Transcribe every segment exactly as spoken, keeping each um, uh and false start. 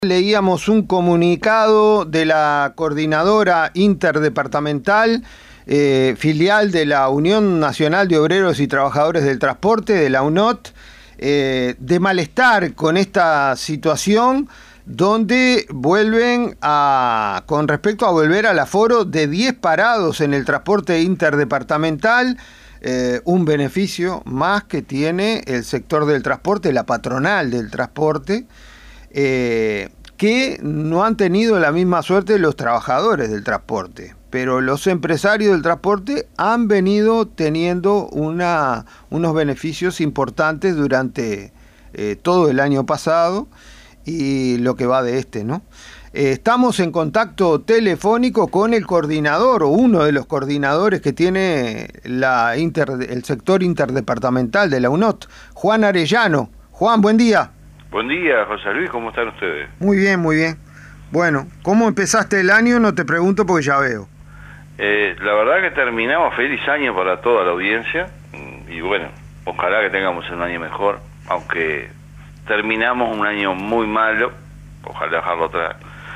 Leíamos un comunicado de la Coordinadora Interdepartamental, eh, filial de la Unión Nacional de Obreros y Trabajadores del Transporte, de la U N O T, eh, de malestar con esta situación, donde vuelven a, con respecto a volver al aforo de diez parados en el transporte interdepartamental, eh, un beneficio más que tiene el sector del transporte, la patronal del transporte, Eh, que no han tenido la misma suerte los trabajadores del transporte, pero los empresarios del transporte han venido teniendo una, unos beneficios importantes durante eh, todo el año pasado y lo que va de este, ¿no? Eh, estamos en contacto telefónico con el coordinador o uno de los coordinadores que tiene la inter, el sector interdepartamental de la U N O T, Juan Arellano. Juan, buen día. Buen día, José Luis, ¿cómo están ustedes? Muy bien, muy bien. Bueno, ¿cómo empezaste el año? No te pregunto porque ya veo. Eh, la verdad que terminamos, feliz año para toda la audiencia, y bueno, ojalá que tengamos un año mejor, aunque terminamos un año muy malo, ojalá dejarlo atrás,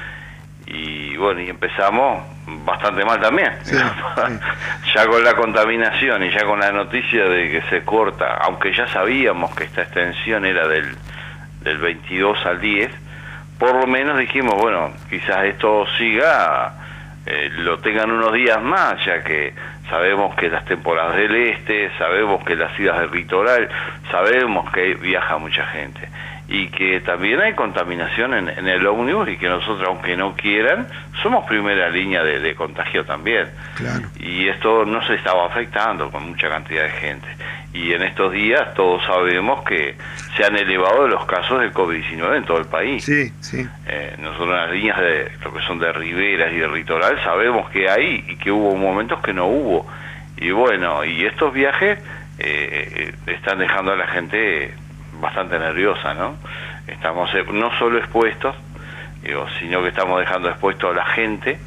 y bueno, y empezamos bastante mal también, sí, sí. Ya con la contaminación y ya con la noticia de que se corta, aunque ya sabíamos que esta extensión era del del veintidós al diez, por lo menos dijimos, bueno, quizás esto siga, eh, lo tengan unos días más, ya que sabemos que las temporadas del este, sabemos que las idas del litoral, sabemos que viaja mucha gente, y que también hay contaminación en, en el ómnibus, y que nosotros, aunque no quieran, somos primera línea de, de contagio también. Claro. Y esto no se estaba afectando con mucha cantidad de gente. Y en estos días todos sabemos que se han elevado los casos del COVID diecinueve en todo el país. Sí, sí. Eh, nosotros en las líneas de lo que son de riberas y de litoral sabemos que hay y que hubo momentos que no hubo. Y bueno, y estos viajes eh, están dejando a la gente bastante nerviosa, ¿no? Estamos eh, no solo expuestos, digo, sino que estamos dejando expuesto a la gente,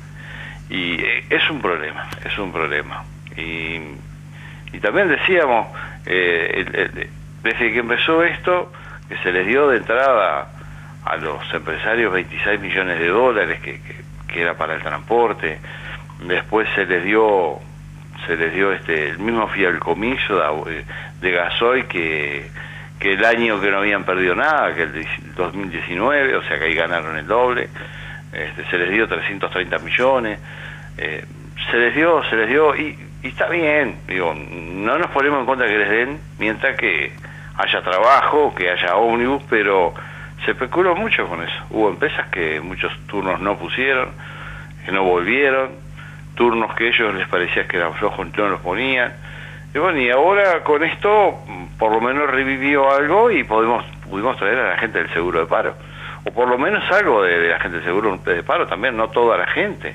y eh, es un problema, es un problema. Y, y también decíamos, eh, el, el, desde que empezó esto, que se les dio de entrada a los empresarios veintiséis millones de dólares, que, que, que era para el transporte, después se les dio se les dio este el mismo fideicomiso de, de gasoil que que el año que no habían perdido nada, que el dos mil diecinueve, o sea que ahí ganaron el doble, este, se les dio trescientos treinta millones, eh, se les dio, se les dio, y, y está bien, digo, no nos ponemos en contra que les den mientras que haya trabajo, que haya ómnibus, pero se especuló mucho con eso. Hubo empresas que muchos turnos no pusieron, que no volvieron, turnos que a ellos les parecía que eran flojos, no los ponían. Y bueno, y ahora con esto por lo menos revivió algo y podemos pudimos traer a la gente del seguro de paro, o por lo menos algo de, de la gente del seguro de paro también, no toda la gente,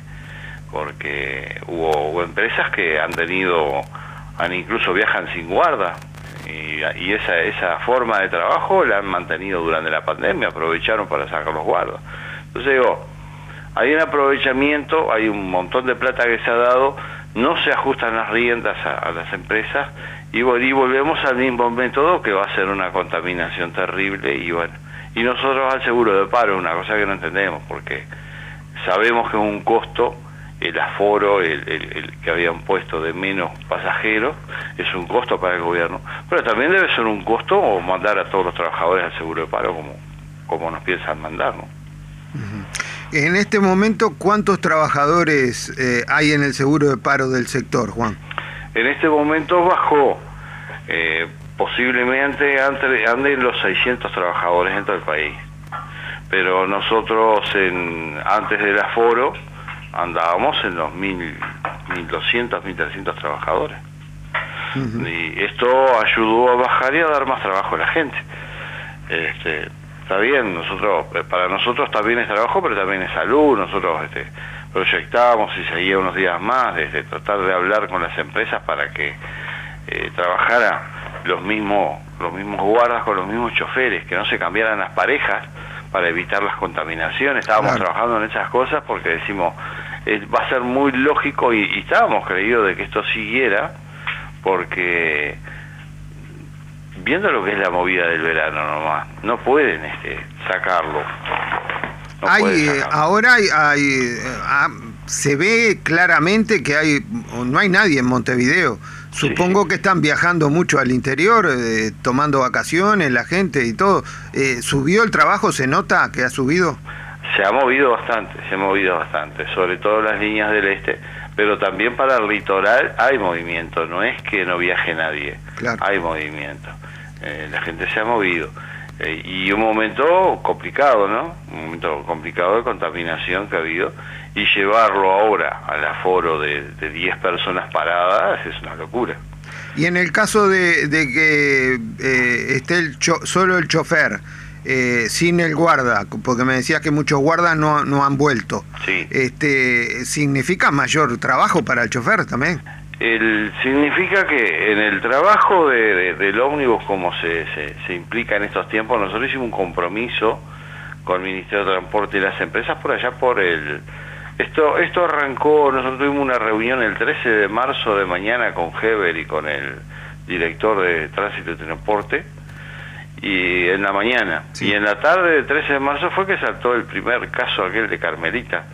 porque hubo, hubo empresas que han tenido, han incluso viajan sin guarda, y, y esa esa forma de trabajo la han mantenido durante la pandemia, aprovecharon para sacar los guardas. Entonces digo, hay un aprovechamiento, hay un montón de plata que se ha dado, no se ajustan las riendas a, a las empresas, y, y volvemos al mismo método, que va a ser una contaminación terrible. Y bueno, y nosotros al seguro de paro, una cosa que no entendemos, porque sabemos que es un costo, el aforo, el, el, el que habían puesto de menos pasajeros, es un costo para el gobierno, pero también debe ser un costo o mandar a todos los trabajadores al seguro de paro como, como nos piensan mandar, ¿no? Uh-huh. En este momento, ¿cuántos trabajadores eh, hay en el seguro de paro del sector, Juan? En este momento bajó, eh, posiblemente anden los seiscientos trabajadores en todo el país, pero nosotros en, antes del aforo andábamos en los mil, mil doscientos, mil trescientos trabajadores. Uh-huh. Y esto ayudó a bajar y a dar más trabajo a la gente. Este, está bien, nosotros para nosotros también es trabajo, pero también es salud. Nosotros este, proyectábamos y seguía unos días más desde tratar de hablar con las empresas para que eh, trabajara los mismos los mismos guardas con los mismos choferes, que no se cambiaran las parejas para evitar las contaminaciones. Estábamos claro. trabajando en esas cosas porque decimos, eh, va a ser muy lógico, y, y estábamos creídos de que esto siguiera, porque viendo lo que es la movida del verano nomás, no pueden este, sacarlo No hay, ahora hay, hay ah, se ve claramente que hay no hay nadie en Montevideo. Supongo sí, sí. que están viajando mucho al interior, eh, tomando vacaciones, la gente y todo. Eh, ¿Subió el trabajo? ¿Se nota que ha subido? Se ha movido bastante, se ha movido bastante, sobre todo las líneas del este, pero también para el litoral hay movimiento, no es que no viaje nadie, claro. Hay movimiento, eh, la gente se ha movido. Eh, y un momento complicado, ¿no? Un momento complicado de contaminación que ha habido, y llevarlo ahora al aforo de, de diez personas paradas es una locura. Y en el caso de, de que eh, esté el cho solo el chofer, eh, sin el guarda, porque me decías que muchos guardas no, no han vuelto, sí. este, ¿significa mayor trabajo para el chofer también? El, significa que en el trabajo de, de, del ómnibus, como se, se, se implica en estos tiempos, nosotros hicimos un compromiso con el Ministerio de Transporte y las empresas por allá por el... Esto esto arrancó, nosotros tuvimos una reunión el trece de marzo de mañana con Heber y con el director de Tránsito y Transporte, y en la mañana, sí. Y en la tarde del trece de marzo fue que saltó el primer caso aquel de Carmelita.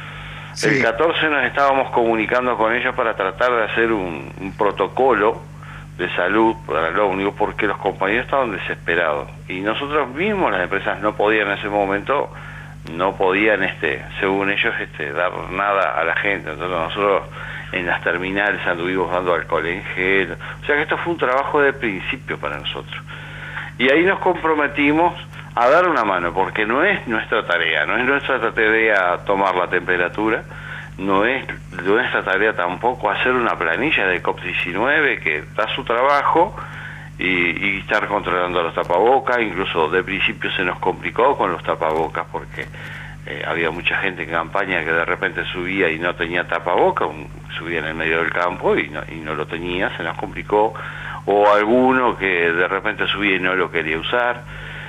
Sí. El catorce nos estábamos comunicando con ellos para tratar de hacer un, un protocolo de salud para el ómnibus, porque los compañeros estaban desesperados y nosotros mismos, las empresas, no podían en ese momento, no podían, este, según ellos, este, dar nada a la gente. Entonces nosotros en las terminales anduvimos dando alcohol en gel, o sea que esto fue un trabajo de principio para nosotros. Y ahí nos comprometimos a dar una mano, porque no es nuestra tarea, no es nuestra tarea tomar la temperatura, no es nuestra tarea tampoco hacer una planilla de COP diecinueve que da su trabajo y, y estar controlando los tapabocas. Incluso de principio se nos complicó con los tapabocas porque eh, había mucha gente en campaña que de repente subía y no tenía tapabocas, subía en el medio del campo y no, y no lo tenía, se nos complicó, o alguno que de repente subía y no lo quería usar.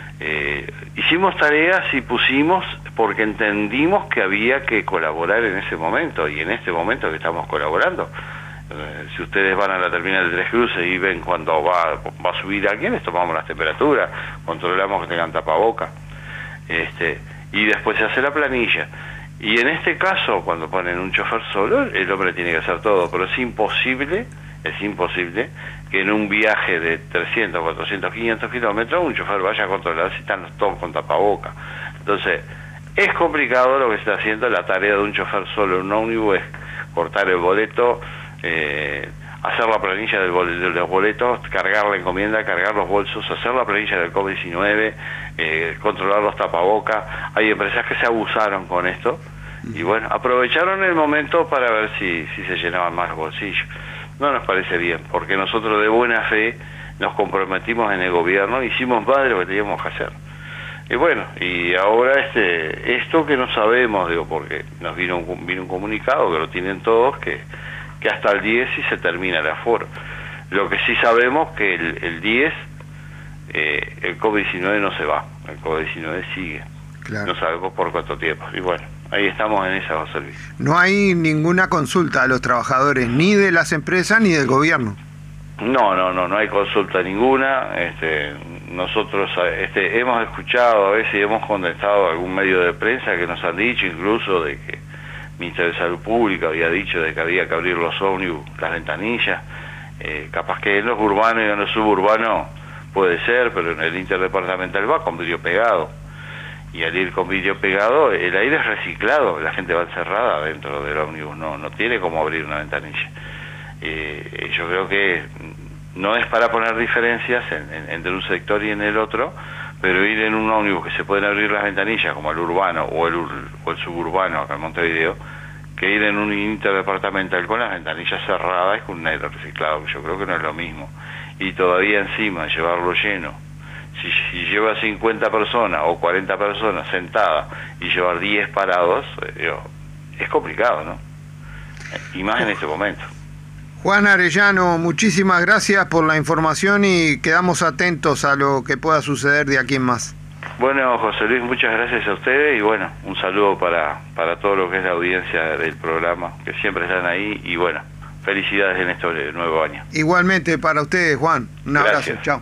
Eh, hicimos tareas y pusimos porque entendimos que había que colaborar en ese momento, y en este momento que estamos colaborando. Eh, si ustedes van a la terminal de Tres Cruces y ven cuando va, va a subir alguien, les tomamos las temperaturas, controlamos que tengan tapabocas, este, y después se hace la planilla. Y en este caso, cuando ponen un chofer solo, el hombre tiene que hacer todo, pero es imposible, es imposible que en un viaje de trescientos, cuatrocientos, quinientos kilómetros un chofer vaya a controlar si están todos con tapaboca. Entonces, es complicado lo que se está haciendo. La tarea de un chofer solo en un ómnibus es cortar el boleto, eh, hacer la planilla del bol de los boletos, cargar la encomienda, cargar los bolsos, hacer la planilla del COVID diecinueve, eh, controlar los tapabocas. Hay empresas que se abusaron con esto y bueno, aprovecharon el momento para ver si, si se llenaban más los bolsillos. No nos parece bien, porque nosotros de buena fe nos comprometimos en el gobierno, hicimos más de lo que teníamos que hacer. Y bueno, y ahora este esto que no sabemos, digo, porque nos vino un, vino un comunicado, que lo tienen todos, que, que hasta el diez sí se termina el aforo. Lo que sí sabemos que el, el diez, eh, el COVID diecinueve no se va, el COVID diecinueve sigue. Claro. No sabemos por cuánto tiempo. Y bueno, ahí estamos en esa, José Luis. No hay ninguna consulta a los trabajadores, ni de las empresas ni del gobierno. No, no, no, no hay consulta ninguna. Este, nosotros este, hemos escuchado a veces y hemos contestado a algún medio de prensa que nos han dicho incluso de que el Ministerio de Salud Pública había dicho de que había que abrir los ómnibus, las ventanillas. Eh, capaz que en los urbanos y en los suburbanos puede ser, pero en el interdepartamental va con vidrio pegado. Y al ir con vidrio pegado, el aire es reciclado, la gente va encerrada dentro del ómnibus, no, no tiene como abrir una ventanilla. Eh, yo creo que no es para poner diferencias en, en, entre un sector y en el otro, pero ir en un ómnibus que se pueden abrir las ventanillas, como el urbano o el, o el suburbano acá en Montevideo, que ir en un interdepartamental con las ventanillas cerradas y con un aire reciclado, yo creo que no es lo mismo. Y todavía encima llevarlo lleno. Si, si lleva cincuenta personas o cuarenta personas sentadas y llevar diez parados, eh, es complicado, ¿no? Y más en este momento. Juan Arellano, muchísimas gracias por la información y quedamos atentos a lo que pueda suceder de aquí en más. Bueno, José Luis, muchas gracias a ustedes y bueno, un saludo para, para todo lo que es la audiencia del programa, que siempre están ahí y bueno, felicidades en este nuevo año. Igualmente para ustedes, Juan. Un abrazo. Chao.